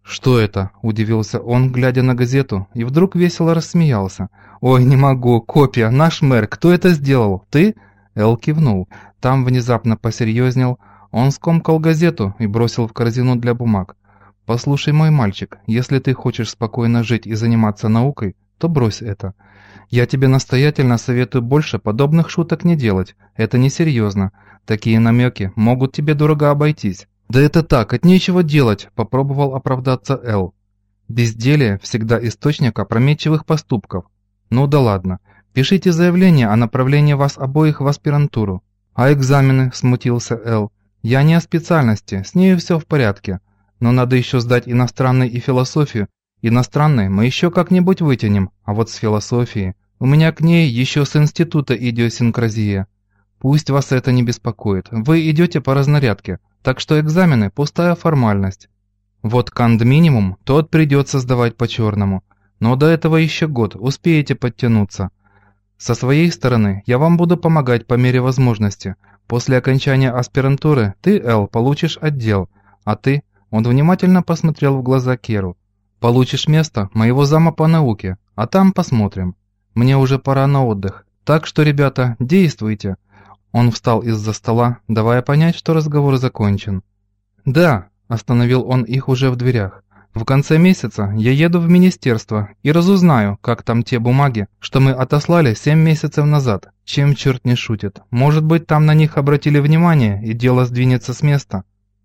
«Что это?» – удивился он, глядя на газету, и вдруг весело рассмеялся. «Ой, не могу, копия, наш мэр, кто это сделал? Ты?» Эл кивнул. Там внезапно посерьезнел. Он скомкал газету и бросил в корзину для бумаг. «Послушай, мой мальчик, если ты хочешь спокойно жить и заниматься наукой, то брось это. Я тебе настоятельно советую больше подобных шуток не делать. Это несерьезно. Такие намеки могут тебе дорого обойтись». «Да это так, от нечего делать», – попробовал оправдаться Эл. «Безделие всегда источник опрометчивых поступков. Ну да ладно. Пишите заявление о направлении вас обоих в аспирантуру». «А экзамены?» – смутился Эл. «Я не о специальности, с нею все в порядке. Но надо еще сдать иностранный и философию. Иностранный мы еще как-нибудь вытянем, а вот с философией у меня к ней еще с института идиосинкразия. Пусть вас это не беспокоит, вы идете по разнарядке, так что экзамены – пустая формальность. Вот канд-минимум, тот придется сдавать по-черному. Но до этого еще год, успеете подтянуться. Со своей стороны я вам буду помогать по мере возможности. После окончания аспирантуры ты, Эл, получишь отдел, а ты, он внимательно посмотрел в глаза Керу, получишь место моего зама по науке, а там посмотрим. Мне уже пора на отдых, так что, ребята, действуйте». Он встал из-за стола, давая понять, что разговор закончен. «Да», – остановил он их уже в дверях, – «в конце месяца я еду в министерство и разузнаю, как там те бумаги, что мы отослали 7 месяцев назад. Чем черт не шутит, может быть, там на них обратили внимание и дело сдвинется с места».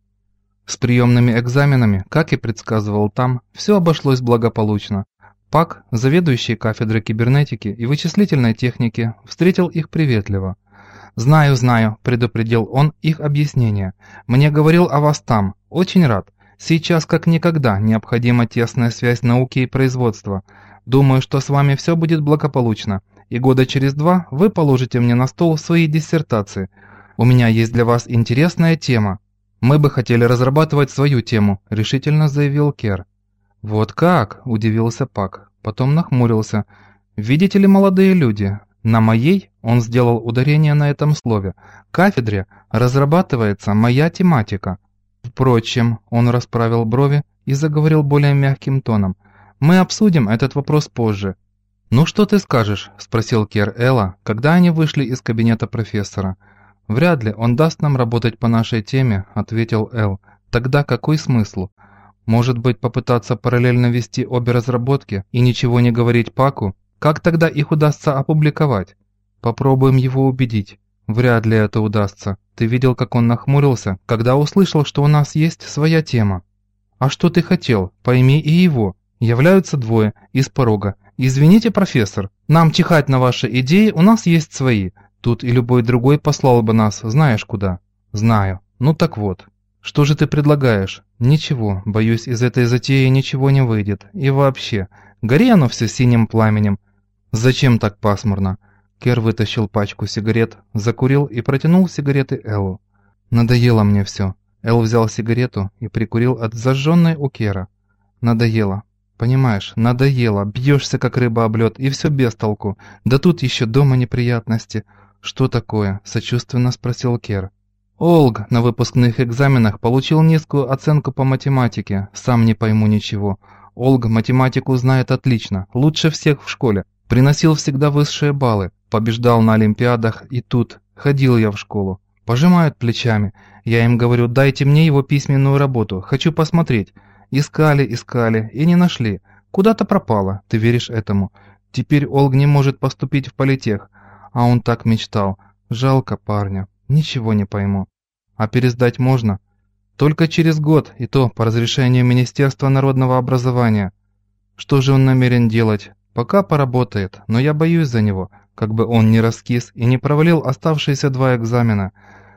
С приемными экзаменами, как и предсказывал там, все обошлось благополучно. Пак, заведующий кафедрой кибернетики и вычислительной техники, встретил их приветливо. «Знаю», – предупредил он их объяснение. «Мне говорил о вас там. Очень рад. Сейчас как никогда необходима тесная связь науки и производства. Думаю, что с вами все будет благополучно, и года через 2 вы положите мне на стол свои диссертации. У меня есть для вас интересная тема». «Мы бы хотели разрабатывать свою тему», – решительно заявил Кер. «Вот как?» – удивился Пак. Потом нахмурился. «Видите ли, молодые люди, на моей, он сделал ударение на этом слове, кафедре разрабатывается моя тематика. Впрочем, он расправил брови и заговорил более мягким тоном. Мы обсудим этот вопрос позже». «Ну что ты скажешь?» – спросил Кер Элла, когда они вышли из кабинета профессора. «Вряд ли он даст нам работать по нашей теме», – ответил Эл. «Тогда какой смысл? Может быть, попытаться параллельно вести обе разработки и ничего не говорить Паку? Как тогда их удастся опубликовать? Попробуем его убедить. Вряд ли это удастся. Ты видел, как он нахмурился, когда услышал, что у нас есть своя тема. А что ты хотел? Пойми и его. Являются двое, из порога. Извините, профессор, нам чихать на ваши идеи, у нас есть свои. Тут и любой другой послал бы нас, знаешь куда. Знаю. Ну так вот. Что же ты предлагаешь? Ничего, боюсь, из этой затеи ничего не выйдет. И вообще, гори оно все синим пламенем. Зачем так пасмурно? Кер вытащил пачку сигарет, закурил и протянул сигареты Эллу. Надоело мне все. Эл взял сигарету и прикурил от зажженной у Кера. Надоело. Понимаешь, надоело. Бьешься как рыба об лед, и все без толку. Да тут еще дома неприятности. Что такое? Сочувственно спросил Кер. Олг на выпускных экзаменах получил низкую оценку по математике. Сам не пойму ничего. Олг математику знает отлично, лучше всех в школе. Приносил всегда высшие баллы, побеждал на олимпиадах, и тут ходил я в школу. Пожимают плечами. Я им говорю, дайте мне его письменную работу, хочу посмотреть. Искали и не нашли. Куда-то пропало, ты веришь этому? Теперь Олг не может поступить в политех. А он так мечтал. Жалко парня. Ничего не пойму. А пересдать можно? Только через год, и то по разрешению Министерства народного образования. Что же он намерен делать? Пока поработает, но я боюсь за него, как бы он не раскис и не провалил оставшиеся 2 экзамена.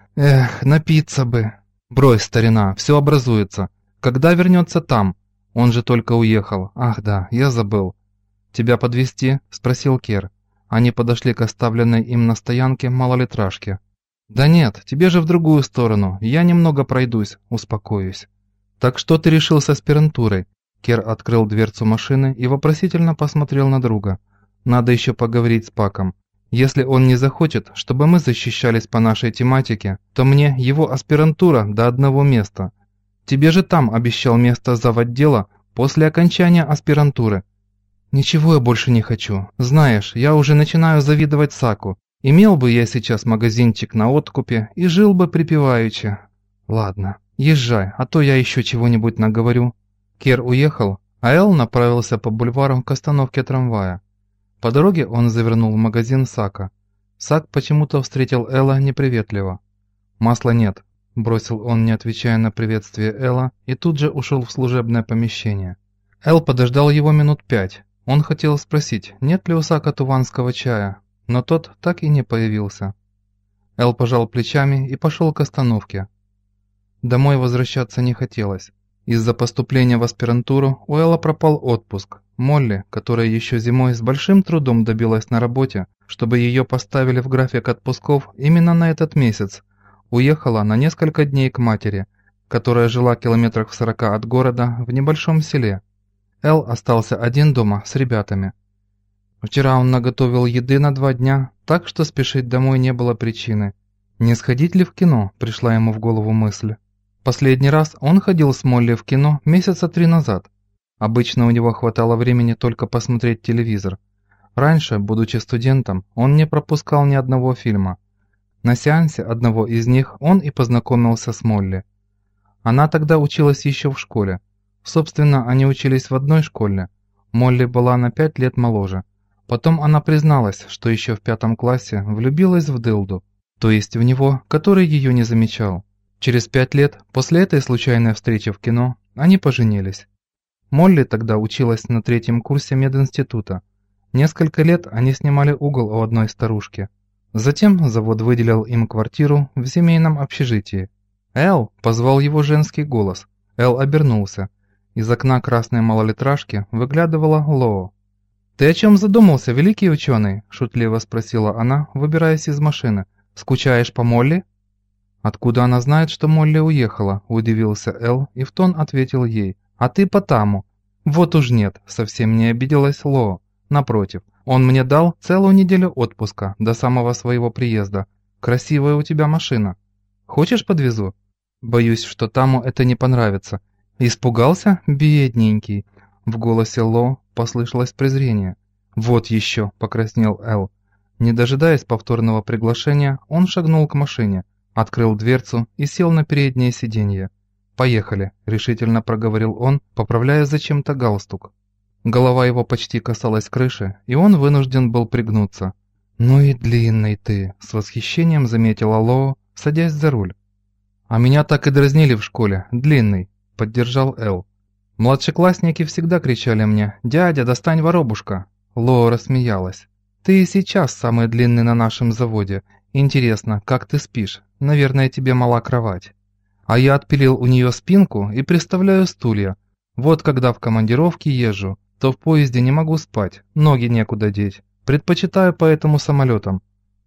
Эх, напиться бы. Брось, старина, все образуется. Когда вернется там? Он же только уехал. Ах да, я забыл. Тебя подвезти? Спросил Кер. Они подошли к оставленной им на стоянке малолитражке. «Да нет, тебе же в другую сторону, я немного пройдусь, успокоюсь». «Так что ты решил с аспирантурой?» Кер открыл дверцу машины и вопросительно посмотрел на друга. «Надо еще поговорить с Паком. Если он не захочет, чтобы мы защищались по нашей тематике, то мне его аспирантура до одного места. Тебе же там обещал место завотдела, после окончания аспирантуры. Ничего я больше не хочу. Знаешь, я уже начинаю завидовать Саку. Имел бы я сейчас магазинчик на откупе и жил бы припеваючи. Ладно, езжай, а то я еще чего-нибудь наговорю. Кер уехал, а Эл направился по бульварам к остановке трамвая. По дороге он завернул в магазин Сака. Сак почему-то встретил Элла неприветливо. «Масла нет», – бросил он, не отвечая на приветствие Элла, и тут же ушел в служебное помещение. Эл подождал его минут 5. Он хотел спросить, нет ли у Сака туванского чая, но тот так и не появился. Эл пожал плечами и пошел к остановке. Домой возвращаться не хотелось. Из-за поступления в аспирантуру у Элла пропал отпуск. Молли, которая еще зимой с большим трудом добилась на работе, чтобы ее поставили в график отпусков именно на этот месяц, уехала на несколько дней к матери, которая жила километрах в 40 от города в небольшом селе. Эл остался один дома с ребятами. Вчера он наготовил еды на 2 дня, так что спешить домой не было причины. Не сходить ли в кино, пришла ему в голову мысль. Последний раз он ходил с Молли в кино месяца 3 назад. Обычно у него хватало времени только посмотреть телевизор. Раньше, будучи студентом, он не пропускал ни одного фильма. На сеансе одного из них он и познакомился с Молли. Она тогда училась еще в школе. Собственно, они учились в одной школе. Молли была на 5 лет моложе. Потом она призналась, что еще в 5 классе влюбилась в Дылду, то есть в него, который ее не замечал. Через 5 лет, после этой случайной встречи в кино, они поженились. Молли тогда училась на 3-м курсе мединститута. Несколько лет они снимали угол у одной старушки. Затем завод выделил им квартиру в семейном общежитии. «Эл!» – позвал его женский голос. Эл обернулся. Из окна красной малолитражки выглядывала Лоо. «Ты о чем задумался, великий ученый?» – шутливо спросила она, выбираясь из машины. «Скучаешь по Молли?» «Откуда она знает, что Молли уехала?» – удивился Эл и в тон ответил ей. «А ты потому». «Вот уж нет», – совсем не обиделась Лоо. «Напротив, он мне дал целую неделю отпуска до самого своего приезда. Красивая у тебя машина. Хочешь, подвезу?» «Боюсь, что Таму это не понравится». «Испугался, бедненький?» В голосе Ло послышалось презрение. «Вот еще», – покраснел Эл. Не дожидаясь повторного приглашения, он шагнул к машине, открыл дверцу и сел на переднее сиденье. «Поехали», – решительно проговорил он, поправляя зачем-то галстук. Голова его почти касалась крыши, и он вынужден был пригнуться. «Ну и длинный ты», – с восхищением заметила Ло, садясь за руль. «А меня так и дразнили в школе, длинный», – поддержал Эл. «Младшеклассники всегда кричали мне: «Дядя, достань воробушка!» Ло рассмеялась. «Ты и сейчас самый длинный на нашем заводе. Интересно, как ты спишь? Наверное, тебе мала кровать». А я отпилил у нее спинку и приставляю стулья. Вот когда в командировке езжу, то в поезде не могу спать, ноги некуда деть. Предпочитаю поэтому самолетом.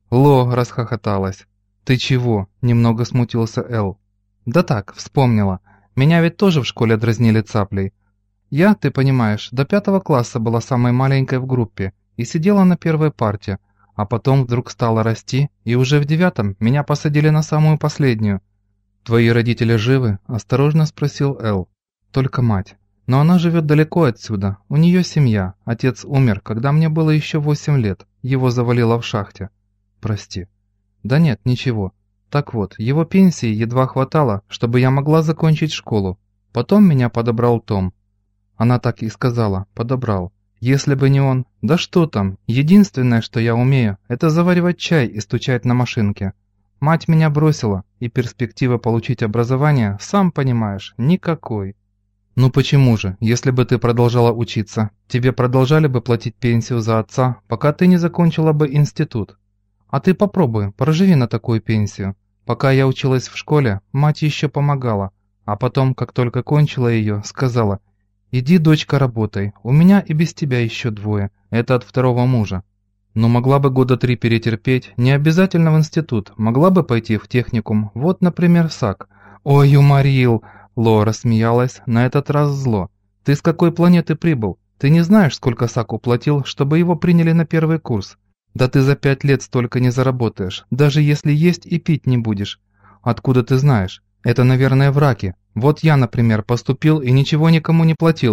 Ло расхохоталась. «Ты чего?» – немного смутился Эл. «Да так, вспомнила. Меня ведь тоже в школе дразнили цаплей. Я, ты понимаешь, до 5 класса была самой маленькой в группе и сидела на первой парте, а потом вдруг стала расти, и уже в 9 меня посадили на самую последнюю». «Твои родители живы?» – осторожно спросил Эл. «Только мать. Но она живет далеко отсюда, у нее семья. Отец умер, когда мне было еще 8 лет, его завалило в шахте. Прости». «Да нет, ничего. Так вот, его пенсии едва хватало, чтобы я могла закончить школу. Потом меня подобрал Том». Она так и сказала: «подобрал». Если бы не он, да что там, единственное, что я умею, это заваривать чай и стучать на машинке. Мать меня бросила, и перспективы получить образование, сам понимаешь, никакой. Ну почему же, если бы ты продолжала учиться, тебе продолжали бы платить пенсию за отца, пока ты не закончила бы институт. А ты попробуй, проживи на такую пенсию. Пока я училась в школе, мать еще помогала, а потом, как только кончила ее, сказала: «Иди, дочка, работай, у меня и без тебя еще 2, это от 2-го мужа». Но могла бы года 3 перетерпеть, не обязательно в институт, могла бы пойти в техникум, вот, например, в САК. «Ой, уморил!» Ло рассмеялась, на этот раз зло. «Ты с какой планеты прибыл? Ты не знаешь, сколько САК уплатил, чтобы его приняли на 1-й курс? Да ты за 5 лет столько не заработаешь, даже если есть и пить не будешь. Откуда ты знаешь? Это, наверное, враки. Вот я, например, поступил и ничего никому не платил.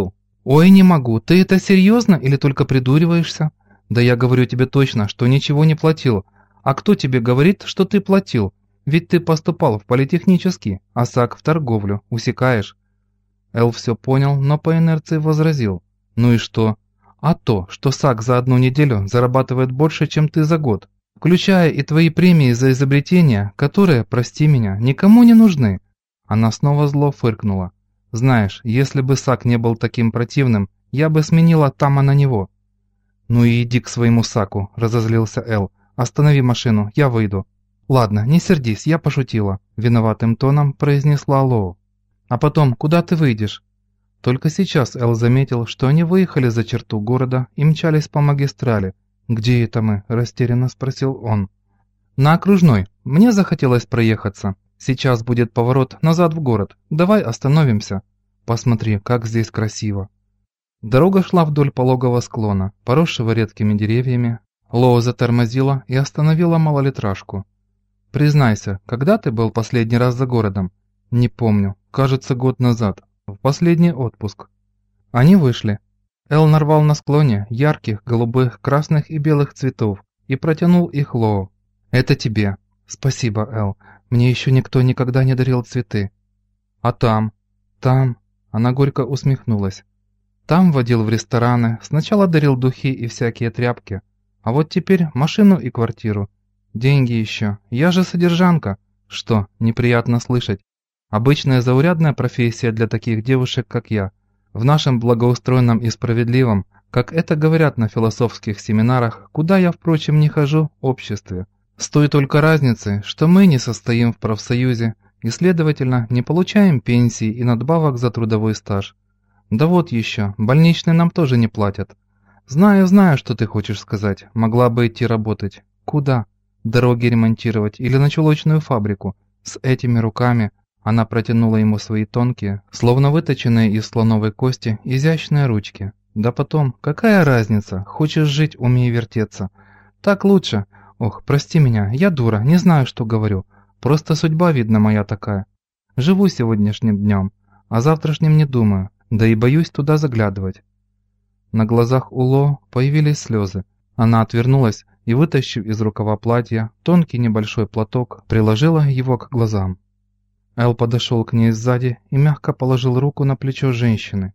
«Ой, не могу, ты это серьезно или только придуриваешься? Да я говорю тебе точно, что ничего не платил. А кто тебе говорит, что ты платил? Ведь ты поступал в политехнический, а САК в торговлю, усекаешь». Эл все понял, но по инерции возразил. «Ну и что?» «А то, что САК за одну неделю зарабатывает больше, чем ты за год, включая и твои премии за изобретения, которые, прости меня, никому не нужны». Она снова зло фыркнула. «Знаешь, если бы САК не был таким противным, я бы сменила Тама на него». «Ну и иди к своему САКу», – разозлился Эл. «Останови машину, я выйду». «Ладно, не сердись, я пошутила», – виноватым тоном произнесла Лоу. «А потом, куда ты выйдешь?» Только сейчас Эл заметил, что они выехали за черту города и мчались по магистрали. «Где это мы?» – растерянно спросил он. «На окружной. Мне захотелось проехаться. Сейчас будет поворот назад в город. Давай остановимся. Посмотри, как здесь красиво». Дорога шла вдоль пологого склона, поросшего редкими деревьями. Лоу затормозила и остановила малолитражку. «Признайся, когда ты был последний раз за городом?» «Не помню. Кажется, год назад. В последний отпуск». Они вышли. Эл нарвал на склоне ярких, голубых, красных и белых цветов и протянул их Лоу. «Это тебе». «Спасибо, Эл. Мне еще никто никогда не дарил цветы». «А там?» «Там...» Она горько усмехнулась. «Там водил в рестораны, сначала дарил духи и всякие тряпки. А вот теперь машину и квартиру. Деньги еще. Я же содержанка». «Что, неприятно слышать? Обычная заурядная профессия для таких девушек, как я. В нашем благоустроенном и справедливом, как это говорят на философских семинарах, куда я, впрочем, не хожу, обществе. С той только разницей, что мы не состоим в профсоюзе и, следовательно, не получаем пенсии и надбавок за трудовой стаж. Да вот еще, больничные нам тоже не платят. Знаю, что ты хочешь сказать. Могла бы идти работать. Куда? Дороги ремонтировать или на чулочную фабрику. С этими руками она протянула ему свои тонкие, словно выточенные из слоновой кости, изящные ручки. Да потом, какая разница? Хочешь жить, умей вертеться. Так лучше. Ох, прости меня, я дура, не знаю, что говорю. Просто судьба, видно, моя такая. Живу сегодняшним днем, а завтрашним не думаю, да и боюсь туда заглядывать». На глазах у Ло появились слезы. Она отвернулась и, вытащив из рукава платья тонкий небольшой платок, приложила его к глазам. Эл подошел к ней сзади и мягко положил руку на плечо женщины.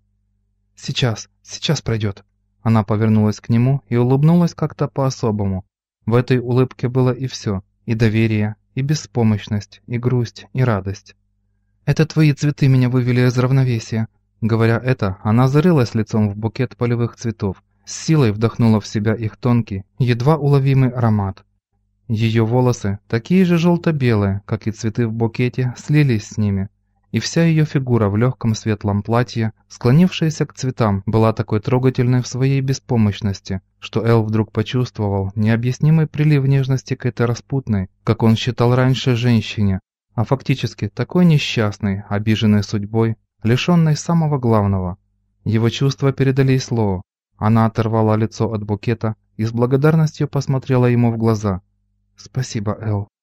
Сейчас пройдет». Она повернулась к нему и улыбнулась как-то по-особому. В этой улыбке было и все, и доверие, и беспомощность, и грусть, и радость. «Это твои цветы меня вывели из равновесия». Говоря это, она зарылась лицом в букет полевых цветов, с силой вдохнула в себя их тонкий, едва уловимый аромат. Ее волосы, такие же желто-белые, как и цветы в букете, слились с ними, и вся ее фигура в легком светлом платье, склонившаяся к цветам, была такой трогательной в своей беспомощности, что Эл вдруг почувствовал необъяснимый прилив нежности к этой распутной, как он считал раньше, женщине, а фактически такой несчастной, обиженной судьбой, лишенной самого главного. Его чувства передались Лоо. Она оторвала лицо от букета и с благодарностью посмотрела ему в глаза. «Спасибо, Эл».